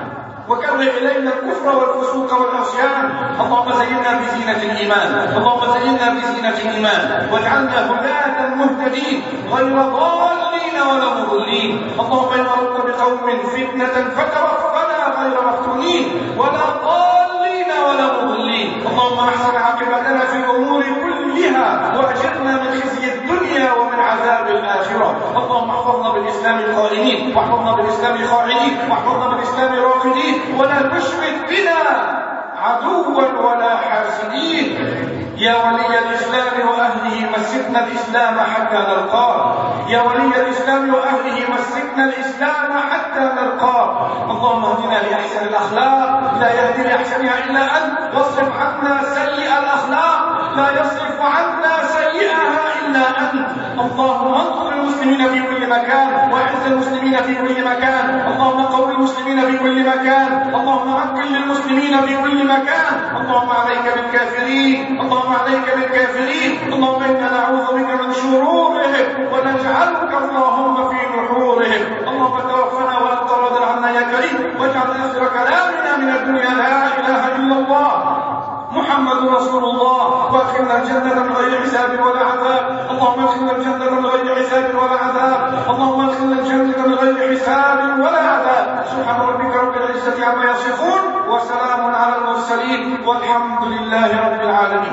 وكره إلينا الكفر والفسوق والعصيان. اللهم زينا بزينة الإيمان، اللهم زينا بزينة الإيمان واجعلنا هداة مهتدين غير ضالين ولا مضلين. اللهم إن أردت بقوم فتنة فتوفنا غير مفتونين ولا ضالين ولا مضلين. اللهم احسن عاقبتنا في الأمور كلها واجرنا من خزي الدنيا ومن عذاب الآخرة. اللهم احفظنا بالإسلام القائمين، واحفظنا بالإسلام خاعدين، واحفظنا بالإسلام راقدين، ولا تشمت بنا عدوا ولا حاسدين. يا ولي الإسلام وأهله مسكنا الإسلام حتى نلقاه، يا ولي الإسلام وأهله مسكنا الإسلام حتى نلقاه. اللهم اهدنا لأحسن الأخلاق، لا يهدي لأحسنها إلا أنت، واصرف عنا سيئ الأخلاق، لا يصرف عنا سيئها إلا أنت. اللهم انصر المسلمين في كل مكان، واعز المسلمين في كل مكان. اللهم قوي المسلمين في كل مكان، اللهم مكن للمسلمين في كل مكان. اللهم عليك بالكافرين، اللهم عليك بالكافرين. اللهم إنا نعوذ بك من شرورهم ونجعلك اللهم في نحورهم. اللهم توفنا وأنت راض عنا يا كريم، واجعل آخر كلامنا من الدنيا لا إله إلا الله محمد رسول الله، وادخلنا الجنة من غير حساب ولا عذاب. اللهم ادخلنا الجنة من غير حساب ولا عذاب، اللهم ادخلنا الجنة من غير حساب ولا عذاب. سبحان ربك رب العزة عما يصفون، وسلام على المرسلين، والحمد لله رب العالمين.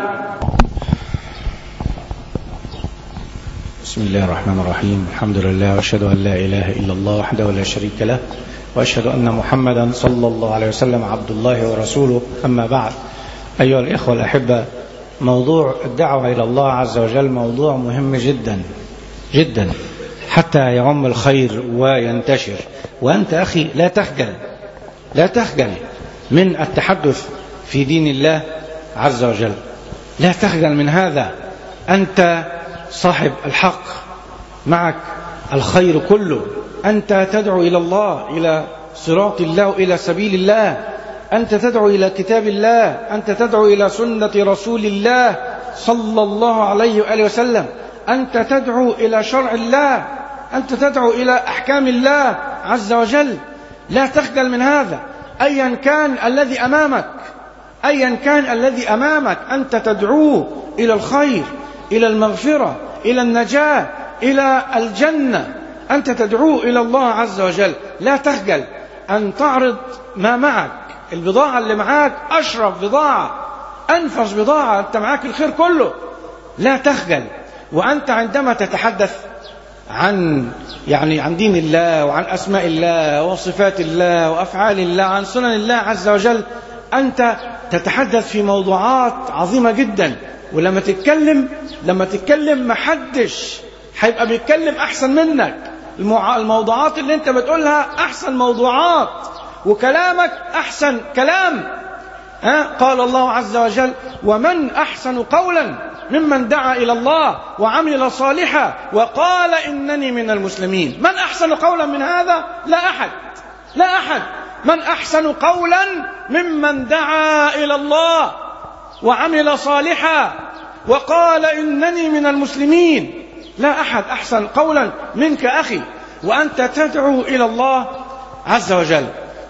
بسم الله الرحمن الرحيم. الحمد لله، واشهد ان لا اله الا الله وحده لا شريك له، واشهد ان محمدا صلى الله عليه وسلم عبد الله ورسوله. اما بعد، أيها الإخوة الأحبة، موضوع الدعوة إلى الله عز وجل موضوع مهم جدا جدا حتى يعم الخير وينتشر. وأنت أخي لا تخجل لا تخجل من التحدث في دين الله عز وجل، لا تخجل من هذا. أنت صاحب الحق، معك الخير كله. أنت تدعو إلى الله، إلى صراط الله، إلى سبيل الله. أنت تدعو إلى كتاب الله، أنت تدعو إلى سنة رسول الله صلى الله عليه وآله وسلم. أنت تدعو إلى شرع الله، أنت تدعو إلى أحكام الله عز وجل. لا تخجل من هذا، أيا كان الذي أمامك، أيا كان الذي أمامك أنت تدعوه إلى الخير، إلى المغفرة، إلى النجاة، إلى الجنة. أنت تدعوه إلى الله عز وجل. لا تخجل أن تعرض ما معك. البضاعة اللي معاك أشرف بضاعة، أنفس بضاعة، أنت معاك الخير كله. لا تخجل. وأنت عندما تتحدث عن يعني عن دين الله وعن أسماء الله وصفات الله وأفعال الله، عن سنن الله عز وجل، أنت تتحدث في موضوعات عظيمة جدا. ولما تتكلم لما تتكلم محدش هيبقى بيتكلم أحسن منك. الموضوعات اللي أنت بتقولها أحسن موضوعات، وكلامك أحسن كلام. ها؟ قال الله عز وجل: ومن أحسن قولا ممن دعا إلى الله وعمل صالحا وقال إنني من المسلمين. من أحسن قولا من هذا؟ لا أحد، لا أحد. من أحسن قولا ممن دعا إلى الله وعمل صالحا وقال إنني من المسلمين. لا أحد أحسن قولا منك أخي، وأنت تدعو إلى الله عز وجل.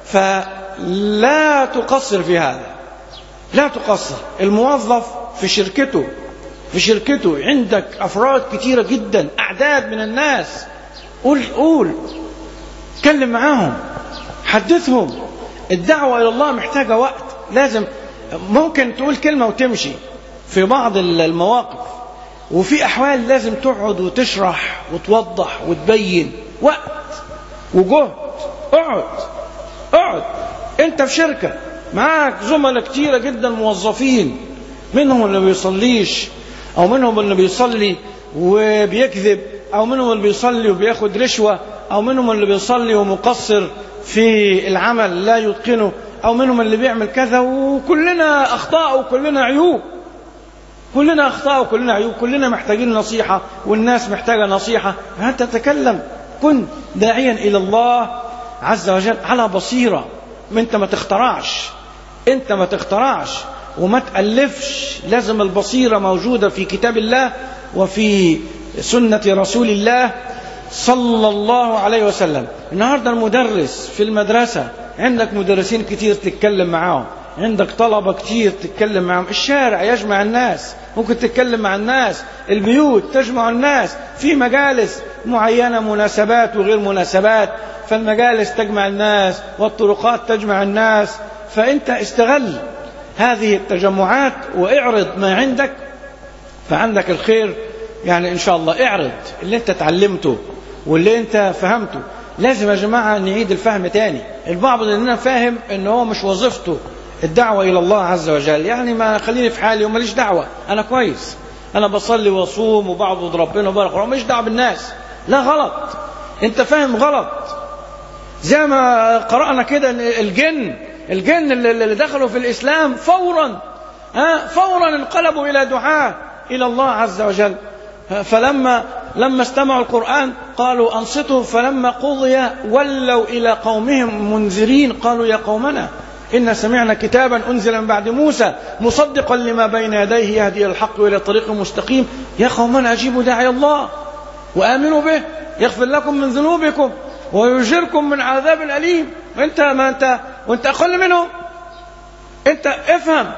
فلا تقصر في هذا، لا تقصر. الموظف في شركته في شركته عندك أفراد كتيرة جدا، أعداد من الناس. قول قول كلم معاهم، حدثهم. الدعوة إلى الله محتاجة وقت. لازم ممكن تقول كلمة وتمشي في بعض المواقف، وفي أحوال لازم تقعد وتشرح وتوضح وتبين. وقت وجهد. اقعد اقعد انت في شركة معاك زملاء كتيرة جدا موظفين، منهم اللي بيصليش، او منهم اللي بيصلي وبيكذب، او منهم اللي بيصلي وبياخد رشوة، او منهم اللي بيصلي ومقصر في العمل لا يتقنه، او منهم اللي بيعمل كذا. وكلنا اخطاء وكلنا عيوب، كلنا اخطاء وكلنا عيوب، كلنا محتاجين نصيحة، والناس محتاجة نصيحة. فأنت تتكلم، كن داعيا إلى الله عز وجل على بصيرة. انت ما تخترعش، انت ما تخترعش وما تألفش. لازم البصيرة موجودة في كتاب الله وفي سنة رسول الله صلى الله عليه وسلم. النهاردة المدرس في المدرسة عندك مدرسين كتير تتكلم معاهم، عندك طلبة كتير تتكلم معهم، الشارع يجمع الناس، ممكن تتكلم مع الناس، البيوت تجمع الناس، في مجالس معينة مناسبات وغير مناسبات، فالمجالس تجمع الناس والطرقات تجمع الناس. فأنت استغل هذه التجمعات واعرض ما عندك، فعندك الخير يعني إن شاء الله. اعرض اللي انت تعلمته واللي انت فهمته. لازم يا جماعة نعيد الفهم تاني. البعض مننا فاهم ان هو مش وظيفته الدعوة إلى الله عز وجل، يعني ما خليني في حالي وماليش دعوة، أنا كويس، أنا بصلي وصوم وبعبد ربنا وبارك الله، ماليش دعوة بالناس. لا، غلط، أنت فاهم غلط. زي ما قرأنا كده الجن الجن اللي دخلوا في الإسلام فورا ها فورا انقلبوا إلى دعاء إلى الله عز وجل. فلما لما استمعوا القرآن قالوا أنصتوا، فلما قضي ولوا إلى قومهم منذرين قالوا يا قومنا إن سمعنا كتابا أنزل من بعد موسى مصدقا لما بين يديه يهدي إلى الحق وإلى طريق مستقيم يا قومنا أجيبوا داعي الله وآمنوا به يغفر لكم من ذنوبكم ويجركم من عذاب أليم. وانت ما انت وانت أقل منهم، انت افهم،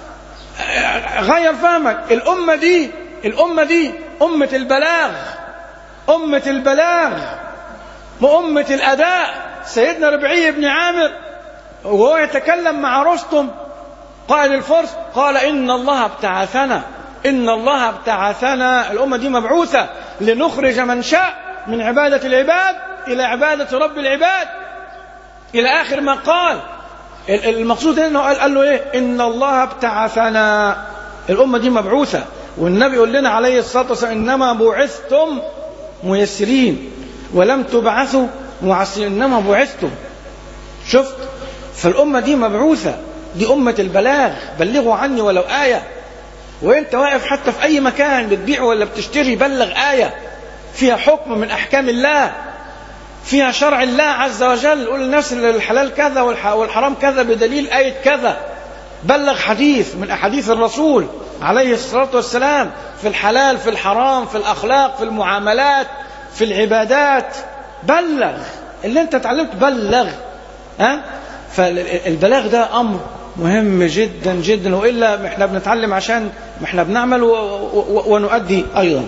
غير فهمك. الأمة دي الأمة دي أمة البلاغ، أمة البلاغ وأمة الأداء. سيدنا ربعي بن عامر وهو يتكلم مع رستم قائد الفرس قال إن الله ابتعثنا إن الله ابتعثنا الأمة دي مبعوثة لنخرج من شاء من عبادة العباد إلى عبادة رب العباد إلى آخر ما قال. المقصود إنه قال, قال له إيه؟ إن الله ابتعثنا. الأمة دي مبعوثة، والنبي يقول لنا عليه الصلاة والسلام إنما بعثتم ميسرين ولم تبعثوا معسرين، إنما بعثتم. شفت؟ فالأمة دي مبعوثة، دي أمة البلاغ، بلغوا عني ولو آية. وإنت واقف حتى في أي مكان بتبيع ولا بتشتري بلغ آية فيها حكم من أحكام الله، فيها شرع الله عز وجل. قول للناس الحلال كذا والحرام كذا بدليل آية كذا. بلغ حديث من أحاديث الرسول عليه الصلاة والسلام في الحلال في الحرام في الأخلاق في المعاملات في العبادات. بلغ اللي انت تعلمت، بلغ. ها؟ فالبلاغ ده أمر مهم جدا جدا، وإلا احنا بنتعلم عشان احنا بنعمل ونؤدي أيضا.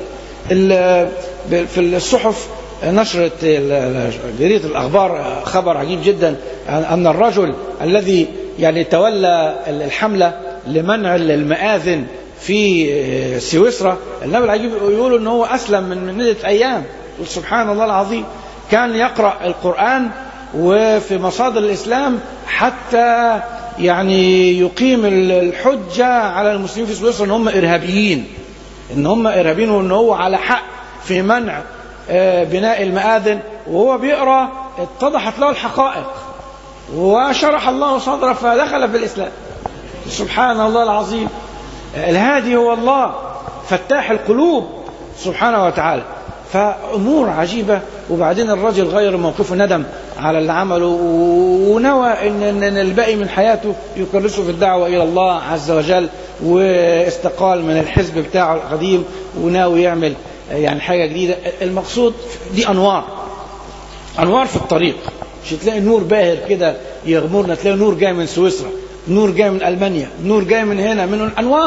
في الصحف نشرت جريدة الأخبار خبر عجيب جدا أن الرجل الذي يعني تولى الحملة لمنع المآذن في سويسرا، النبي العجيب يقولوا أنه هو أسلم من من عدة أيام. سبحان الله العظيم، كان يقرأ القرآن وفي مصادر الإسلام حتى يعني يقيم الحجة على المسلمين في سويسرا أن هم إرهابيين، أن هم إرهابيين وأن هو على حق في منع بناء المآذن. وهو بيقرأ اتضحت له الحقائق وشرح الله صدره فدخل في الإسلام. سبحان الله العظيم، الهادي هو الله فتاح القلوب سبحانه وتعالى. فأمور عجيبة. وبعدين الرجل غير موقفه، ندم على اللي عمله ونوى أن الباقي من حياته يكرسه في الدعوة إلى الله عز وجل، واستقال من الحزب بتاعه القديم وناوي يعمل يعني حاجة جديدة. المقصود دي أنوار أنوار في الطريق، مش تلاقي نور باهر كده يغمرنا، تلاقي نور جاي من سويسرا، نور جاي من ألمانيا، نور جاي من هنا، من أنوار.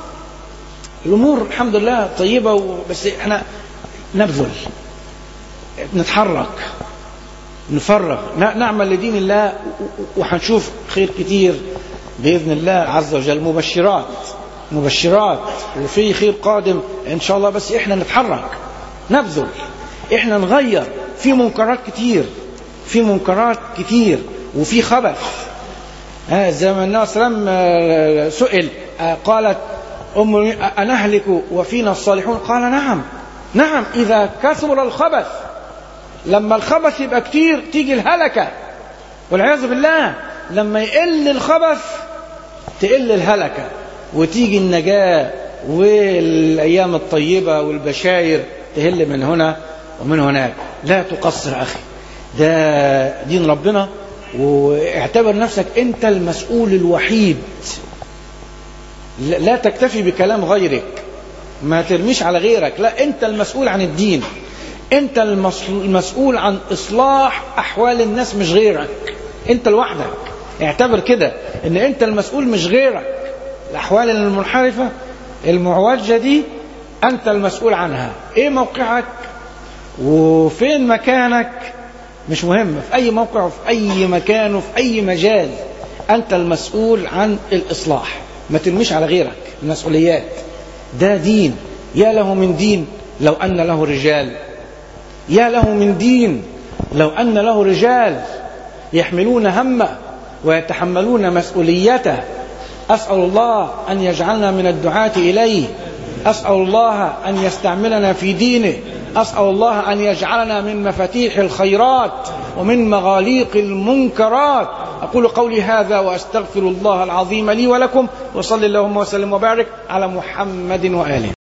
الأمور الحمد لله طيبة، بس احنا نبذل، نتحرك، نفرغ، نعمل لدين الله، وحنشوف خير كتير بإذن الله عز وجل. مبشرات مبشرات وفي خير قادم إن شاء الله. بس إحنا نتحرك، نبذل، إحنا نغير. في منكرات كتير في منكرات كتير وفي خبث. آه زي ما النبي صلى الله عليه وسلم سئل، آه قالت أم أنهلك وفينا الصالحون؟ قال نعم نعم إذا كثر الخبث. لما الخبث يبقى كتير تيجي الهلكة والعياذ بالله. لما يقل الخبث تقل الهلكة وتيجي النجاة والأيام الطيبة والبشاير تهل من هنا ومن هناك. لا تقصر أخي، ده دين ربنا، واعتبر نفسك أنت المسؤول الوحيد. لا تكتفي بكلام غيرك، ما ترميش على غيرك، لا أنت المسؤول عن الدين، أنت المسؤول عن إصلاح أحوال الناس مش غيرك. انت لوحدك. اعتبر كده ان انت المسؤول مش غيرك. الاحوال المنحرفة المعوجة دي انت المسؤول عنها. ايه موقعك وفين مكانك مش مهم، في اي موقع وفي اي مكان وفي اي مجال انت المسؤول عن الاصلاح. ما ترميش على غيرك المسؤوليات. ده دين، يا له من دين لو ان له رجال، يا له من دين لو ان له رجال يحملون همه ويتحملون مسؤوليته. أسأل الله أن يجعلنا من الدعاة إليه، أسأل الله أن يستعملنا في دينه، أسأل الله أن يجعلنا من مفاتيح الخيرات ومن مغاليق المنكرات. أقول قولي هذا وأستغفر الله العظيم لي ولكم، وصلى اللهم وسلم وبارك على محمد وآله.